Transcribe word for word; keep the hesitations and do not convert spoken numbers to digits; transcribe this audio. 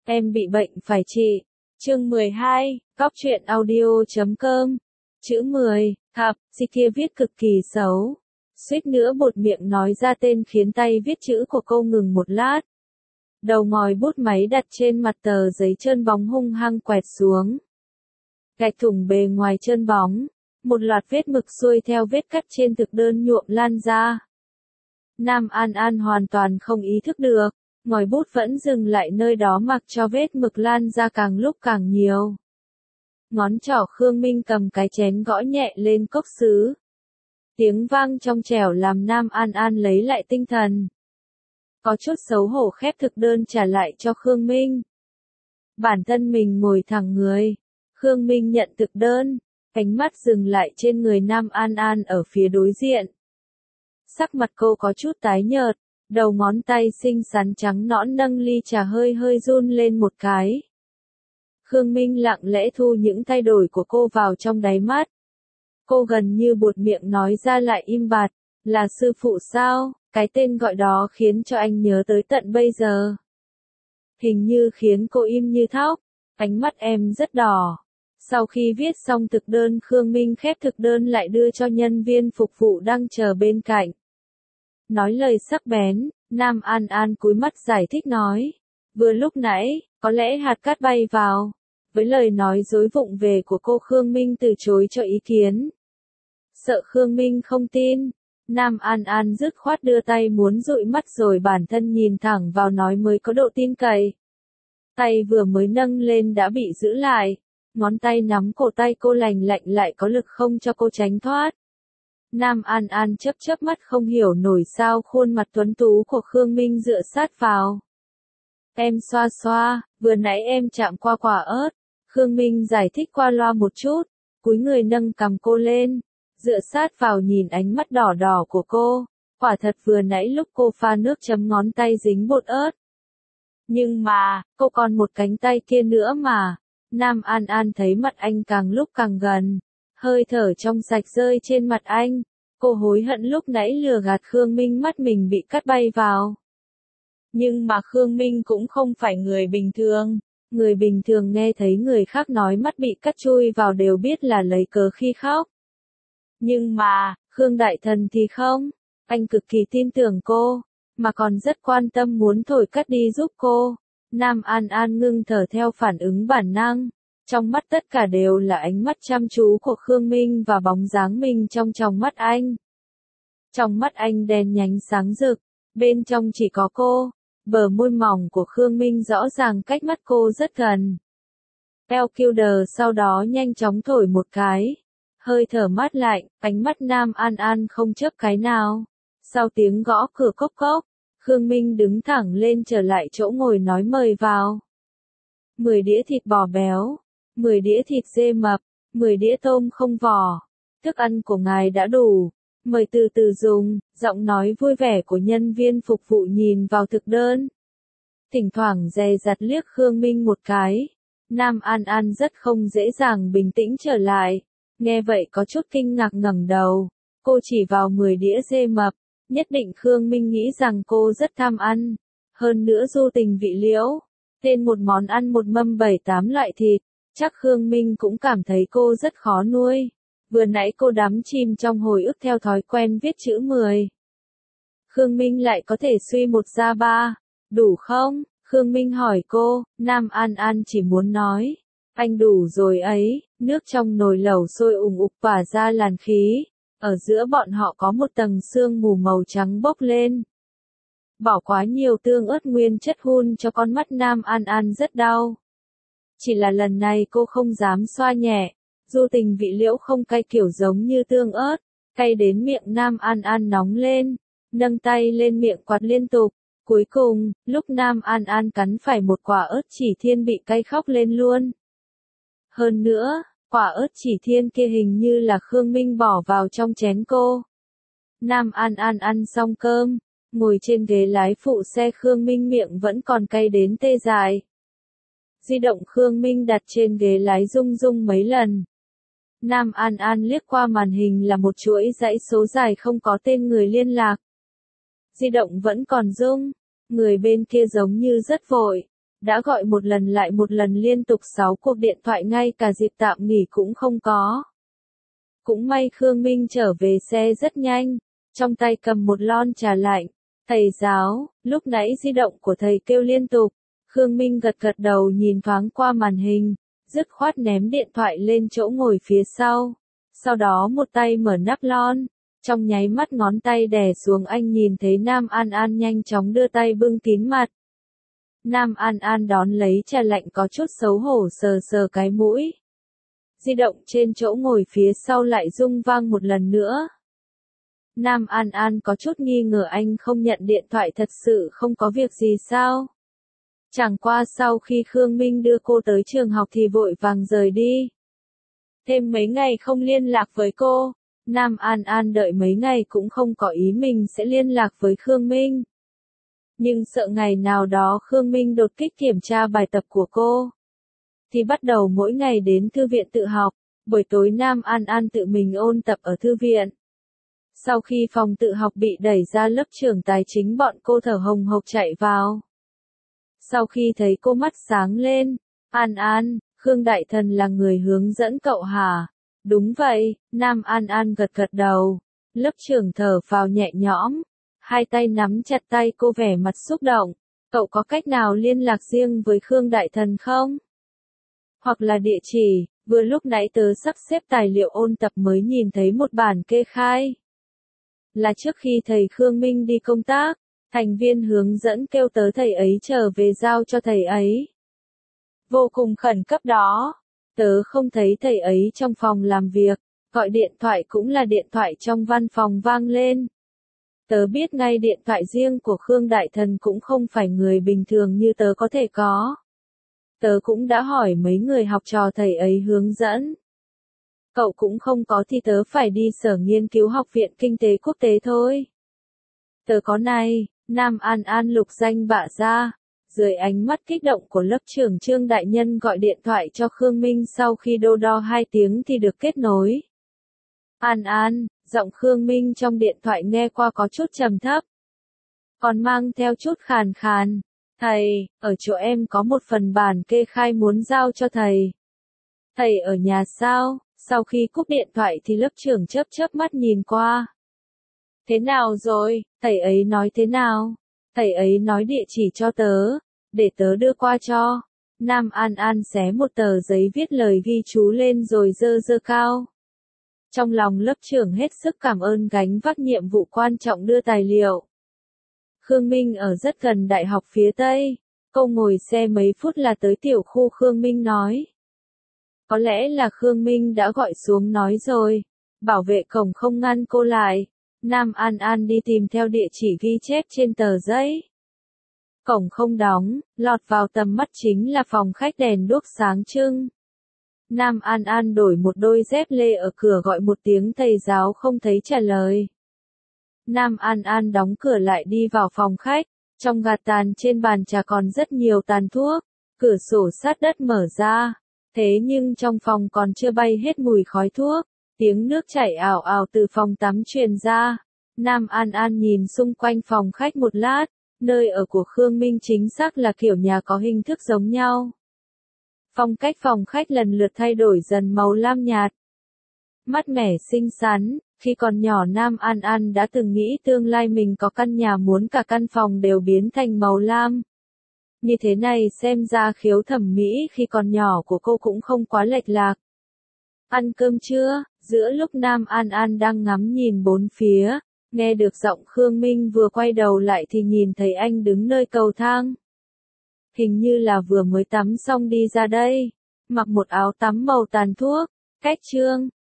Em bị bệnh phải trị. Chương mười hai, Góc truyện audio chấm com. Chữ mười, thập, gì kia viết cực kỳ xấu. Suýt nữa buột miệng nói ra tên khiến tay viết chữ của cô ngừng một lát. Đầu ngòi bút máy đặt trên mặt tờ giấy trơn bóng hung hăng quẹt xuống. Gạch thủng bề ngoài trơn bóng. Một loạt vết mực xuôi theo vết cắt trên thực đơn nhuộm lan ra. Nam An An hoàn toàn không ý thức được. Ngòi bút vẫn dừng lại nơi đó mặc cho vết mực lan ra càng lúc càng nhiều. Ngón trỏ Khương Minh cầm cái chén gõ nhẹ lên cốc sứ. Tiếng vang trong trẻo làm Nam An An lấy lại tinh thần. Có chút xấu hổ khép thực đơn trả lại cho Khương Minh. Bản thân mình ngồi thẳng người. Khương Minh nhận thực đơn, ánh mắt dừng lại trên người Nam An An ở phía đối diện. Sắc mặt cô có chút tái nhợt. Đầu ngón tay xinh xắn trắng nõn nâng ly trà hơi hơi run lên một cái. Khương Minh lặng lẽ thu những thay đổi của cô vào trong đáy mắt. Cô gần như buột miệng nói ra lại im bặt, là sư phụ sao, cái tên gọi đó khiến cho anh nhớ tới tận bây giờ. Hình như khiến cô im như thóc, ánh mắt em rất đỏ. Sau khi viết xong thực đơn Khương Minh khép thực đơn lại đưa cho nhân viên phục vụ đang chờ bên cạnh. Nói lời sắc bén, Nam An An cúi mắt giải thích nói. Vừa lúc nãy, có lẽ hạt cát bay vào. Với lời nói dối vụng về của cô Khương Minh từ chối cho ý kiến. Sợ Khương Minh không tin, Nam An An dứt khoát đưa tay muốn dụi mắt rồi bản thân nhìn thẳng vào nói mới có độ tin cậy. Tay vừa mới nâng lên đã bị giữ lại, ngón tay nắm cổ tay cô lành lạnh lại có lực không cho cô tránh thoát. Nam An An chớp chớp mắt không hiểu nổi sao khuôn mặt tuấn tú của Khương Minh dựa sát vào. Em xoa xoa, vừa nãy em chạm qua quả ớt. Khương Minh giải thích qua loa một chút, cúi người nâng cằm cô lên, dựa sát vào nhìn ánh mắt đỏ đỏ của cô. Quả thật vừa nãy lúc cô pha nước chấm ngón tay dính bột ớt. Nhưng mà, cô còn một cánh tay kia nữa mà. Nam An An thấy mặt anh càng lúc càng gần. Hơi thở trong sạch rơi trên mặt anh. Cô hối hận lúc nãy lừa gạt Khương Minh mắt mình bị cắt bay vào. Nhưng mà Khương Minh cũng không phải người bình thường. Người bình thường nghe thấy người khác nói mắt bị cắt chui vào đều biết là lấy cớ khi khóc. Nhưng mà, Khương Đại Thần thì không. Anh cực kỳ tin tưởng cô, mà còn rất quan tâm muốn thổi cắt đi giúp cô. Nam An An ngưng thở theo phản ứng bản năng. Trong mắt tất cả đều là ánh mắt chăm chú của Khương Minh và bóng dáng mình trong tròng mắt anh. Trong mắt anh đèn nhánh sáng rực, bên trong chỉ có cô. Bờ môi mỏng của Khương Minh rõ ràng cách mắt cô rất gần. Elkilder sau đó nhanh chóng thổi một cái. Hơi thở mát lạnh, ánh mắt Nam An An không chớp cái nào. Sau tiếng gõ cửa cốc cốc, Khương Minh đứng thẳng lên trở lại chỗ ngồi nói mời vào. mười đĩa thịt bò béo, mười đĩa thịt dê mập, mười đĩa tôm không vỏ. Thức ăn của ngài đã đủ. Mời từ từ dùng, giọng nói vui vẻ của nhân viên phục vụ nhìn vào thực đơn. Thỉnh thoảng dè dặt liếc Khương Minh một cái. Nam An An rất không dễ dàng bình tĩnh trở lại. Nghe vậy có chút kinh ngạc ngẩng đầu. Cô chỉ vào mười đĩa dê mập. Nhất định Khương Minh nghĩ rằng cô rất tham ăn. Hơn nữa du tình vị liễu. Tên một món ăn một mâm bảy tám loại thịt. Chắc Khương Minh cũng cảm thấy cô rất khó nuôi. Vừa nãy cô đắm chìm trong hồi ức theo thói quen viết chữ mười. Khương Minh lại có thể suy một ra ba. Đủ không? Khương Minh hỏi cô. Nam An An chỉ muốn nói. Anh đủ rồi ấy. Nước trong nồi lẩu sôi ùng ục tỏa ra làn khí. Ở giữa bọn họ có một tầng sương mù màu trắng bốc lên. Bỏ quá nhiều tương ớt nguyên chất hun cho con mắt Nam An An rất đau. Chỉ là lần này cô không dám xoa nhẹ. Du tình vị liễu không cay kiểu giống như tương ớt, cay đến miệng Nam An An nóng lên, nâng tay lên miệng quạt liên tục. Cuối cùng, lúc Nam An An cắn phải một quả ớt chỉ thiên bị cay khóc lên luôn. Hơn nữa, quả ớt chỉ thiên kia hình như là Khương Minh bỏ vào trong chén cô. Nam An An ăn xong cơm, ngồi trên ghế lái phụ xe Khương Minh miệng vẫn còn cay đến tê dại. Di động Khương Minh đặt trên ghế lái rung rung mấy lần. Nam An An liếc qua màn hình là một chuỗi dãy số dài không có tên người liên lạc. Di động vẫn còn rung, người bên kia giống như rất vội. Đã gọi một lần lại một lần liên tục sáu cuộc điện thoại ngay cả dịp tạm nghỉ cũng không có. Cũng may Khương Minh trở về xe rất nhanh, trong tay cầm một lon trà lạnh. Thầy giáo, lúc nãy di động của thầy kêu liên tục. Khương Minh gật gật đầu nhìn thoáng qua màn hình, dứt khoát ném điện thoại lên chỗ ngồi phía sau. Sau đó một tay mở nắp lon, trong nháy mắt ngón tay đè xuống anh nhìn thấy Nam An An nhanh chóng đưa tay bưng kín mặt. Nam An An đón lấy trà lạnh có chút xấu hổ sờ sờ cái mũi. Di động trên chỗ ngồi phía sau lại rung vang một lần nữa. Nam An An có chút nghi ngờ anh không nhận điện thoại thật sự không có việc gì sao? Chẳng qua sau khi Khương Minh đưa cô tới trường học thì vội vàng rời đi. Thêm mấy ngày không liên lạc với cô, Nam An An đợi mấy ngày cũng không có ý mình sẽ liên lạc với Khương Minh. Nhưng sợ ngày nào đó Khương Minh đột kích kiểm tra bài tập của cô. Thì bắt đầu mỗi ngày đến thư viện tự học, buổi tối Nam An An tự mình ôn tập ở thư viện. Sau khi phòng tự học bị đẩy ra lớp trưởng tài chính bọn cô thở hồng hộc chạy vào. Sau khi thấy cô mắt sáng lên, An An, Khương Đại Thần là người hướng dẫn cậu hả? Đúng vậy, Nam An An gật gật đầu. Lớp trưởng thở phào nhẹ nhõm, hai tay nắm chặt tay cô vẻ mặt xúc động. Cậu có cách nào liên lạc riêng với Khương Đại Thần không? Hoặc là địa chỉ, vừa lúc nãy tớ sắp xếp tài liệu ôn tập mới nhìn thấy một bản kê khai. Là trước khi thầy Khương Minh đi công tác, thành viên hướng dẫn kêu tớ thầy ấy trở về giao cho thầy ấy. Vô cùng khẩn cấp đó, tớ không thấy thầy ấy trong phòng làm việc, gọi điện thoại cũng là điện thoại trong văn phòng vang lên. Tớ biết ngay điện thoại riêng của Khương Đại Thần cũng không phải người bình thường như tớ có thể có. Tớ cũng đã hỏi mấy người học trò thầy ấy hướng dẫn. Cậu cũng không có thì tớ phải đi sở nghiên cứu học viện kinh tế quốc tế thôi. Tớ có này, Nam An An lục danh bạ ra. Dưới ánh mắt kích động của lớp trưởng Trương Đại Nhân gọi điện thoại cho Khương Minh sau khi đô đo hai tiếng thì được kết nối. An An, giọng Khương Minh trong điện thoại nghe qua có chút trầm thấp. Còn mang theo chút khàn khàn. Thầy, ở chỗ em có một phần bản kê khai muốn giao cho thầy. Thầy ở nhà sao? Sau khi cúp điện thoại thì lớp trưởng chớp chớp mắt nhìn qua. Thế nào rồi, thầy ấy nói thế nào? Thầy ấy nói địa chỉ cho tớ, để tớ đưa qua cho. Nam An An xé một tờ giấy viết lời ghi chú lên rồi dơ dơ cao. Trong lòng lớp trưởng hết sức cảm ơn gánh vác nhiệm vụ quan trọng đưa tài liệu. Khương Minh ở rất gần đại học phía Tây. Cô ngồi xe mấy phút là tới tiểu khu Khương Minh nói. Có lẽ là Khương Minh đã gọi xuống nói rồi. Bảo vệ cổng không ngăn cô lại. Nam An An đi tìm theo địa chỉ ghi chép trên tờ giấy. Cổng không đóng, lọt vào tầm mắt chính là phòng khách đèn đuốc sáng trưng. Nam An An đổi một đôi dép lê ở cửa gọi một tiếng thầy giáo không thấy trả lời. Nam An An đóng cửa lại đi vào phòng khách, trong gạt tàn trên bàn trà còn rất nhiều tàn thuốc, cửa sổ sát đất mở ra, thế nhưng trong phòng còn chưa bay hết mùi khói thuốc, tiếng nước chảy ảo ảo từ phòng tắm truyền ra. Nam An An nhìn xung quanh phòng khách một lát, nơi ở của Khương Minh chính xác là kiểu nhà có hình thức giống nhau. Phong cách phòng khách lần lượt thay đổi dần màu lam nhạt. Mát mẻ xinh xắn, khi còn nhỏ Nam An An đã từng nghĩ tương lai mình có căn nhà muốn cả căn phòng đều biến thành màu lam. Như thế này xem ra khiếu thẩm mỹ khi còn nhỏ của cô cũng không quá lệch lạc. Ăn cơm chưa? Giữa lúc Nam An An đang ngắm nhìn bốn phía, nghe được giọng Khương Minh vừa quay đầu lại thì nhìn thấy anh đứng nơi cầu thang. Hình như là vừa mới tắm xong đi ra đây, mặc một áo tắm màu tàn thuốc, cách trương,